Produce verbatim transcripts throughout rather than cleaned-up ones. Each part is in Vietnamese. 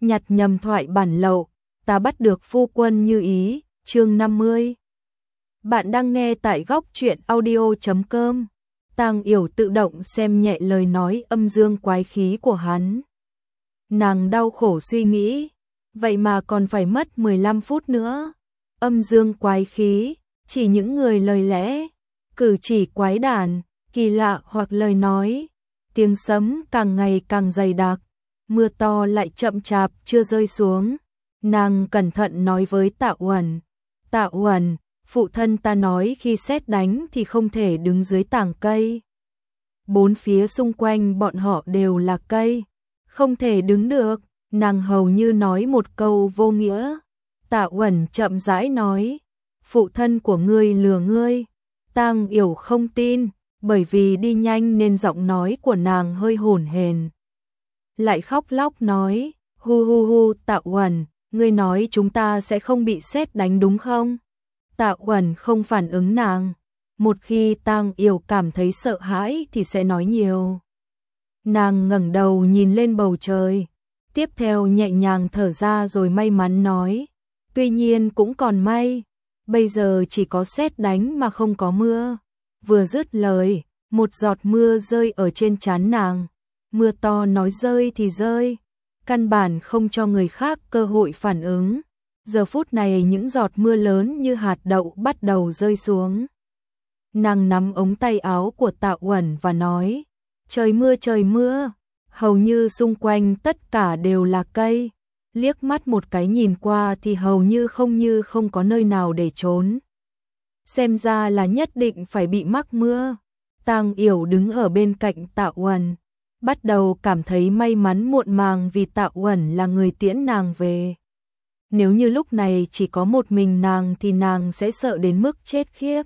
nhặt nhầm thoại bản lậu, ta bắt được phu quân như ý, chương năm mươi. Bạn đang nghe tại góc truyện audio chấm com. Tang Yểu tự động xem nhẹ lời nói âm dương quái khí của hắn. Nàng đau khổ suy nghĩ, vậy mà còn phải mất mười lăm phút nữa. Âm dương quái khí, chỉ những người lời lẽ, cử chỉ quái đản, kỳ lạ hoặc lời nói. Tiếng sấm càng ngày càng dày đặc, mưa to lại chậm chạp chưa rơi xuống. Nàng cẩn thận nói với Tạ Uẩn, Tạ Uẩn, phụ thân ta nói khi sét đánh thì không thể đứng dưới tảng cây. Bốn phía xung quanh bọn họ đều là cây, không thể đứng được. Nàng hầu như nói một câu vô nghĩa. Tạ Uẩn chậm rãi nói, phụ thân của ngươi lừa ngươi. Tang Yểu không tin, bởi vì đi nhanh nên giọng nói của nàng hơi hổn hển. Lại khóc lóc nói, hu hu hu, Tạ Uẩn, ngươi nói chúng ta sẽ không bị sét đánh đúng không? Tạ Uẩn không phản ứng nàng. Một khi Tang Yểu cảm thấy sợ hãi thì sẽ nói nhiều. Nàng ngẩng đầu nhìn lên bầu trời, tiếp theo nhẹ nhàng thở ra rồi may mắn nói, tuy nhiên cũng còn may, bây giờ chỉ có sét đánh mà không có mưa. Vừa dứt lời, một giọt mưa rơi ở trên trán nàng. Mưa to nói rơi thì rơi, căn bản không cho người khác cơ hội phản ứng. Giờ phút này những giọt mưa lớn như hạt đậu bắt đầu rơi xuống. Nàng nắm ống tay áo của Tạ Uẩn và nói, trời mưa trời mưa. Hầu như xung quanh tất cả đều là cây, liếc mắt một cái nhìn qua thì hầu như không như không có nơi nào để trốn. Xem ra là nhất định phải bị mắc mưa. Tang Yểu đứng ở bên cạnh Tạ Uẩn, bắt đầu cảm thấy may mắn muộn màng vì Tạ Uẩn là người tiễn nàng về. Nếu như lúc này chỉ có một mình nàng thì nàng sẽ sợ đến mức chết khiếp.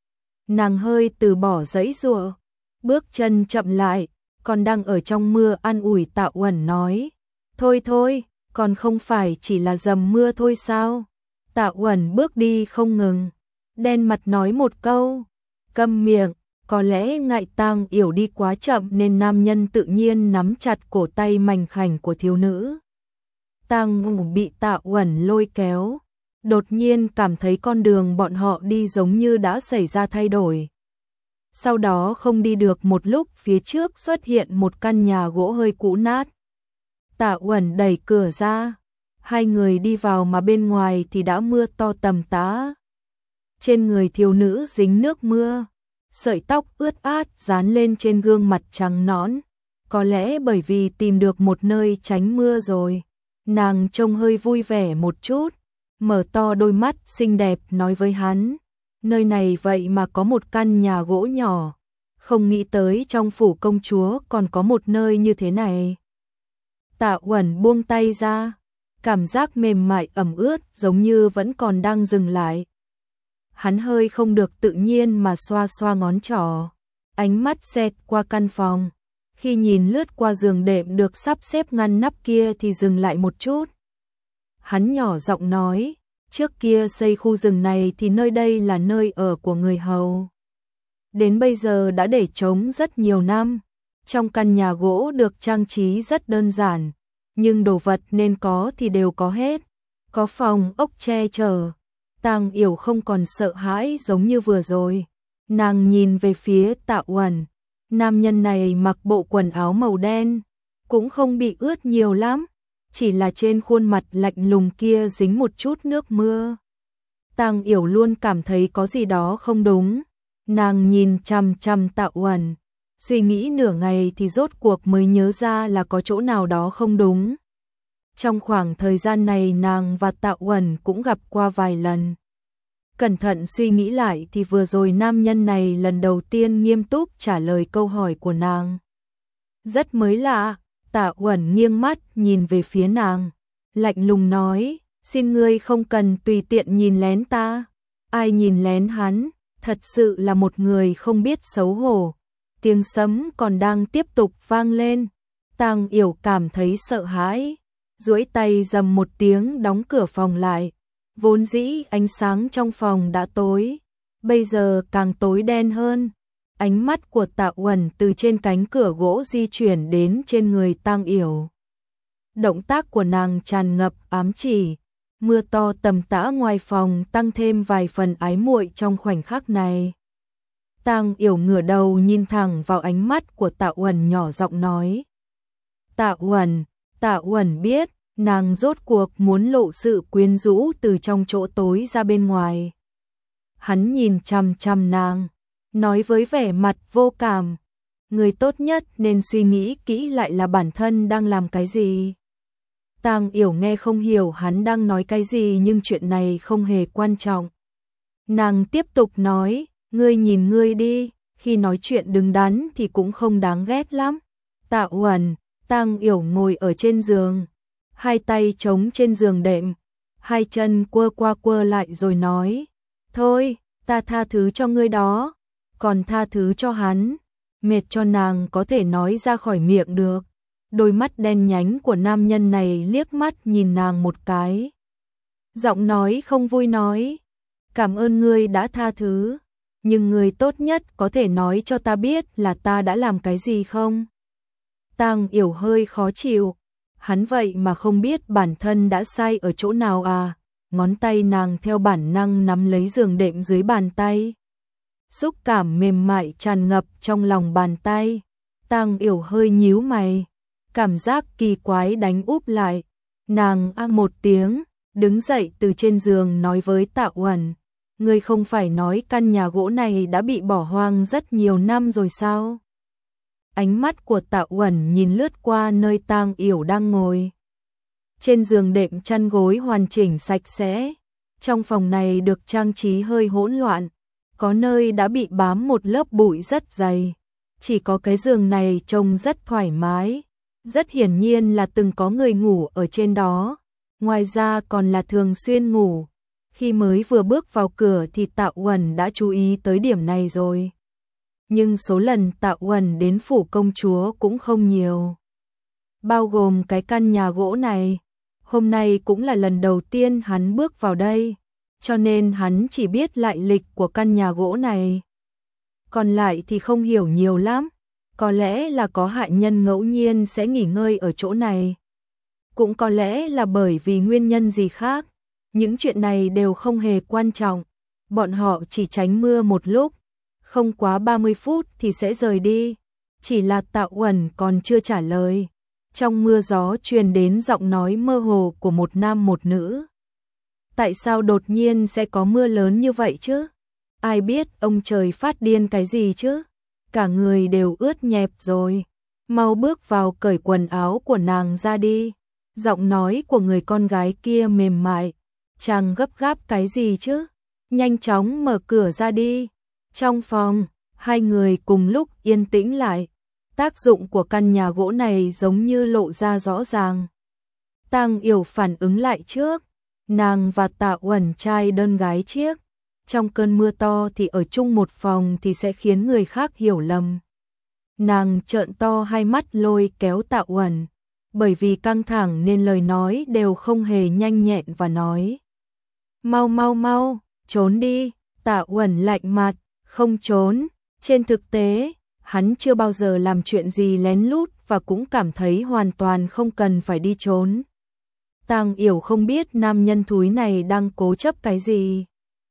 Nàng hơi từ bỏ giãy giụa, bước chân chậm lại, còn đang ở trong mưa an ủi Tạ Uẩn nói, thôi thôi, còn không phải chỉ là dầm mưa thôi sao? Tạ Uẩn bước đi không ngừng, đen mặt nói một câu, câm miệng. Có lẽ ngại Tang Yểu đi quá chậm nên nam nhân tự nhiên nắm chặt cổ tay mảnh khảnh của thiếu nữ. Tang Ngủ bị Tạ Uẩn lôi kéo, đột nhiên cảm thấy con đường bọn họ đi giống như đã xảy ra thay đổi. Sau đó không đi được một lúc, phía trước xuất hiện một căn nhà gỗ hơi cũ nát. Tạ Uẩn đẩy cửa ra, hai người đi vào mà bên ngoài thì đã mưa to tầm tã. Trên người thiếu nữ dính nước mưa, sợi tóc ướt át dán lên trên gương mặt trắng nõn. Có lẽ bởi vì tìm được một nơi tránh mưa rồi, nàng trông hơi vui vẻ một chút, mở to đôi mắt xinh đẹp nói với hắn, nơi này vậy mà có một căn nhà gỗ nhỏ, không nghĩ tới trong phủ công chúa còn có một nơi như thế này. Tạ Uẩn buông tay ra, cảm giác mềm mại ẩm ướt giống như vẫn còn đang dừng lại. Hắn hơi không được tự nhiên mà xoa xoa ngón trỏ, ánh mắt xẹt qua căn phòng, khi nhìn lướt qua giường đệm được sắp xếp ngăn nắp kia thì dừng lại một chút. Hắn nhỏ giọng nói, trước kia xây khu rừng này thì nơi đây là nơi ở của người hầu. Đến bây giờ đã để trống rất nhiều năm. Trong căn nhà gỗ được trang trí rất đơn giản, nhưng đồ vật nên có thì đều có hết. Có phòng ốc che chở. Tang Yểu không còn sợ hãi giống như vừa rồi. Nàng nhìn về phía Tạ Uẩn. Nam nhân này mặc bộ quần áo màu đen, cũng không bị ướt nhiều lắm, chỉ là trên khuôn mặt lạnh lùng kia dính một chút nước mưa. Tang Yểu luôn cảm thấy có gì đó không đúng. Nàng nhìn chằm chằm Tạ Uẩn, suy nghĩ nửa ngày thì rốt cuộc mới nhớ ra là có chỗ nào đó không đúng. Trong khoảng thời gian này nàng và Tạ Uẩn cũng gặp qua vài lần. Cẩn thận suy nghĩ lại thì vừa rồi nam nhân này lần đầu tiên nghiêm túc trả lời câu hỏi của nàng. Rất mới lạ. Tạ Uẩn nghiêng mắt nhìn về phía nàng, lạnh lùng nói, xin ngươi không cần tùy tiện nhìn lén ta. Ai nhìn lén hắn, thật sự là một người không biết xấu hổ. Tiếng sấm còn đang tiếp tục vang lên. Tang Yểu cảm thấy sợ hãi, duỗi tay rầm một tiếng đóng cửa phòng lại. Vốn dĩ ánh sáng trong phòng đã tối, bây giờ càng tối đen hơn. Ánh mắt của Tạ Uẩn từ trên cánh cửa gỗ di chuyển đến trên người Tang Yểu. Động tác của nàng tràn ngập ám chỉ, mưa to tầm tã ngoài phòng tăng thêm vài phần ái muội trong khoảnh khắc này. Tang Yểu ngửa đầu nhìn thẳng vào ánh mắt của Tạ Uẩn, nhỏ giọng nói. Tạ Uẩn, Tạ Uẩn biết, nàng rốt cuộc muốn lộ sự quyến rũ từ trong chỗ tối ra bên ngoài. Hắn nhìn chằm chằm nàng, nói với vẻ mặt vô cảm. Người tốt nhất nên suy nghĩ kỹ lại là bản thân đang làm cái gì. Tang Yểu nghe không hiểu hắn đang nói cái gì, nhưng chuyện này không hề quan trọng. Nàng tiếp tục nói, ngươi nhìn ngươi đi, khi nói chuyện đứng đắn thì cũng không đáng ghét lắm. Tạ Uẩn, Tang Yểu ngồi ở trên giường, hai tay chống trên giường đệm, hai chân quơ qua quơ lại rồi nói, thôi, ta tha thứ cho ngươi đó, còn tha thứ cho hắn. Mệt cho nàng có thể nói ra khỏi miệng được. Đôi mắt đen nhánh của nam nhân này liếc mắt nhìn nàng một cái. Giọng nói không vui nói, cảm ơn ngươi đã tha thứ, nhưng ngươi tốt nhất có thể nói cho ta biết là ta đã làm cái gì không? Tang Yểu hơi khó chịu, hắn vậy mà không biết bản thân đã sai ở chỗ nào à? Ngón tay nàng theo bản năng nắm lấy giường đệm dưới bàn tay. Xúc cảm mềm mại tràn ngập trong lòng bàn tay. Tang Yểu hơi nhíu mày, cảm giác kỳ quái đánh úp lại. Nàng a một tiếng, đứng dậy từ trên giường nói với Tạ Uẩn, ngươi không phải nói căn nhà gỗ này đã bị bỏ hoang rất nhiều năm rồi sao? Ánh mắt của Tạ Uẩn nhìn lướt qua nơi Tang Yểu đang ngồi. Trên giường đệm chăn gối hoàn chỉnh sạch sẽ. Trong phòng này được trang trí hơi hỗn loạn, có nơi đã bị bám một lớp bụi rất dày. Chỉ có cái giường này trông rất thoải mái, rất hiển nhiên là từng có người ngủ ở trên đó. Ngoài ra còn là thường xuyên ngủ. Khi mới vừa bước vào cửa thì Tạ Uẩn đã chú ý tới điểm này rồi. Nhưng số lần Tạ Uẩn đến phủ công chúa cũng không nhiều, bao gồm cái căn nhà gỗ này. Hôm nay cũng là lần đầu tiên hắn bước vào đây, cho nên hắn chỉ biết lại lịch của căn nhà gỗ này. Còn lại thì không hiểu nhiều lắm, có lẽ là có hạ nhân ngẫu nhiên sẽ nghỉ ngơi ở chỗ này. Cũng có lẽ là bởi vì nguyên nhân gì khác, những chuyện này đều không hề quan trọng. Bọn họ chỉ tránh mưa một lúc, không quá ba mươi phút thì sẽ rời đi. Chỉ là Tạ Uẩn còn chưa trả lời. Trong mưa gió truyền đến giọng nói mơ hồ của một nam một nữ. Tại sao đột nhiên sẽ có mưa lớn như vậy chứ? Ai biết ông trời phát điên cái gì chứ? Cả người đều ướt nhẹp rồi. Mau bước vào cởi quần áo của nàng ra đi. Giọng nói của người con gái kia mềm mại. Chàng gấp gáp cái gì chứ? Nhanh chóng mở cửa ra đi. Trong phòng, hai người cùng lúc yên tĩnh lại. Tác dụng của căn nhà gỗ này giống như lộ ra rõ ràng. Tang Yểu phản ứng lại trước. Nàng và Tạ Uẩn trai đơn gái chiếc. Trong cơn mưa to thì ở chung một phòng thì sẽ khiến người khác hiểu lầm. Nàng trợn to hai mắt lôi kéo Tạ Uẩn. Bởi vì căng thẳng nên lời nói đều không hề nhanh nhẹn và nói. Mau mau mau, trốn đi. Tạ Uẩn lạnh mặt, không trốn. Trên thực tế, hắn chưa bao giờ làm chuyện gì lén lút và cũng cảm thấy hoàn toàn không cần phải đi trốn. Tang Yểu không biết nam nhân thúi này đang cố chấp cái gì.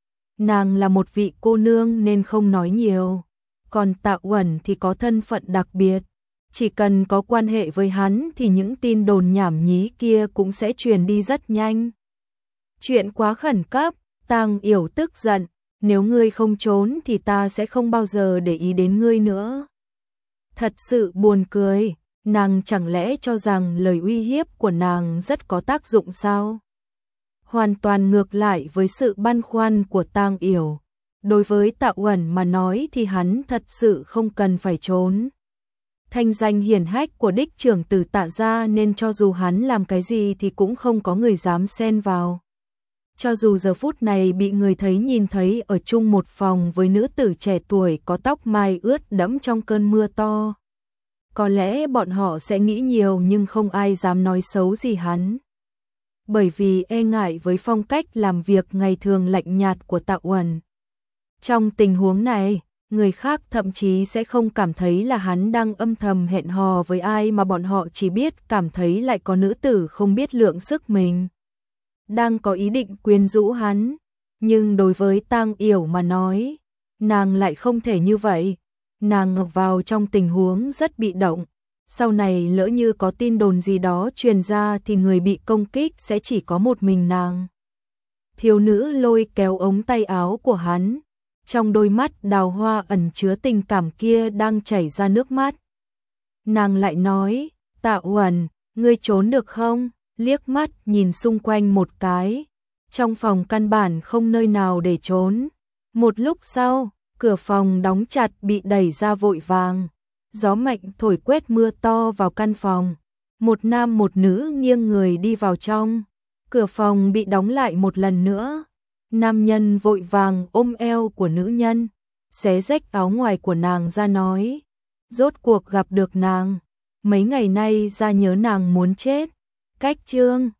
Nàng là một vị cô nương nên không nói nhiều. Còn Tạ Uẩn thì có thân phận đặc biệt. Chỉ cần có quan hệ với hắn thì những tin đồn nhảm nhí kia cũng sẽ truyền đi rất nhanh. Chuyện quá khẩn cấp, Tang Yểu tức giận. Nếu ngươi không trốn thì ta sẽ không bao giờ để ý đến ngươi nữa. Thật sự buồn cười, nàng chẳng lẽ cho rằng lời uy hiếp của nàng rất có tác dụng sao? Hoàn toàn ngược lại với sự băn khoăn của Tang Yểu. Đối với Tạ Uẩn mà nói thì hắn thật sự không cần phải trốn. Thanh danh hiển hách của đích trưởng tử Tạ gia nên cho dù hắn làm cái gì thì cũng không có người dám xen vào. Cho dù giờ phút này bị người thấy nhìn thấy ở chung một phòng với nữ tử trẻ tuổi có tóc mai ướt đẫm trong cơn mưa to. Có lẽ bọn họ sẽ nghĩ nhiều nhưng không ai dám nói xấu gì hắn. Bởi vì e ngại với phong cách làm việc ngày thường lạnh nhạt của Tạ Uẩn. Trong tình huống này, người khác thậm chí sẽ không cảm thấy là hắn đang âm thầm hẹn hò với ai, mà bọn họ chỉ biết cảm thấy lại có nữ tử không biết lượng sức mình đang có ý định quyến rũ hắn. Nhưng đối với Tang Yểu mà nói, nàng lại không thể như vậy. Nàng ngập vào trong tình huống rất bị động. Sau này lỡ như có tin đồn gì đó truyền ra thì người bị công kích sẽ chỉ có một mình nàng. Thiếu nữ lôi kéo ống tay áo của hắn. Trong đôi mắt đào hoa ẩn chứa tình cảm kia đang chảy ra nước mắt. Nàng lại nói, Tạ Uẩn, ngươi trốn được không? Liếc mắt nhìn xung quanh một cái. Trong phòng căn bản không nơi nào để trốn. Một lúc sau, cửa phòng đóng chặt bị đẩy ra vội vàng. Gió mạnh thổi quét mưa to vào căn phòng. Một nam một nữ nghiêng người đi vào trong. Cửa phòng bị đóng lại một lần nữa. Nam nhân vội vàng ôm eo của nữ nhân, xé rách áo ngoài của nàng ra nói, rốt cuộc gặp được nàng, mấy ngày nay ra nhớ nàng muốn chết. Cách chương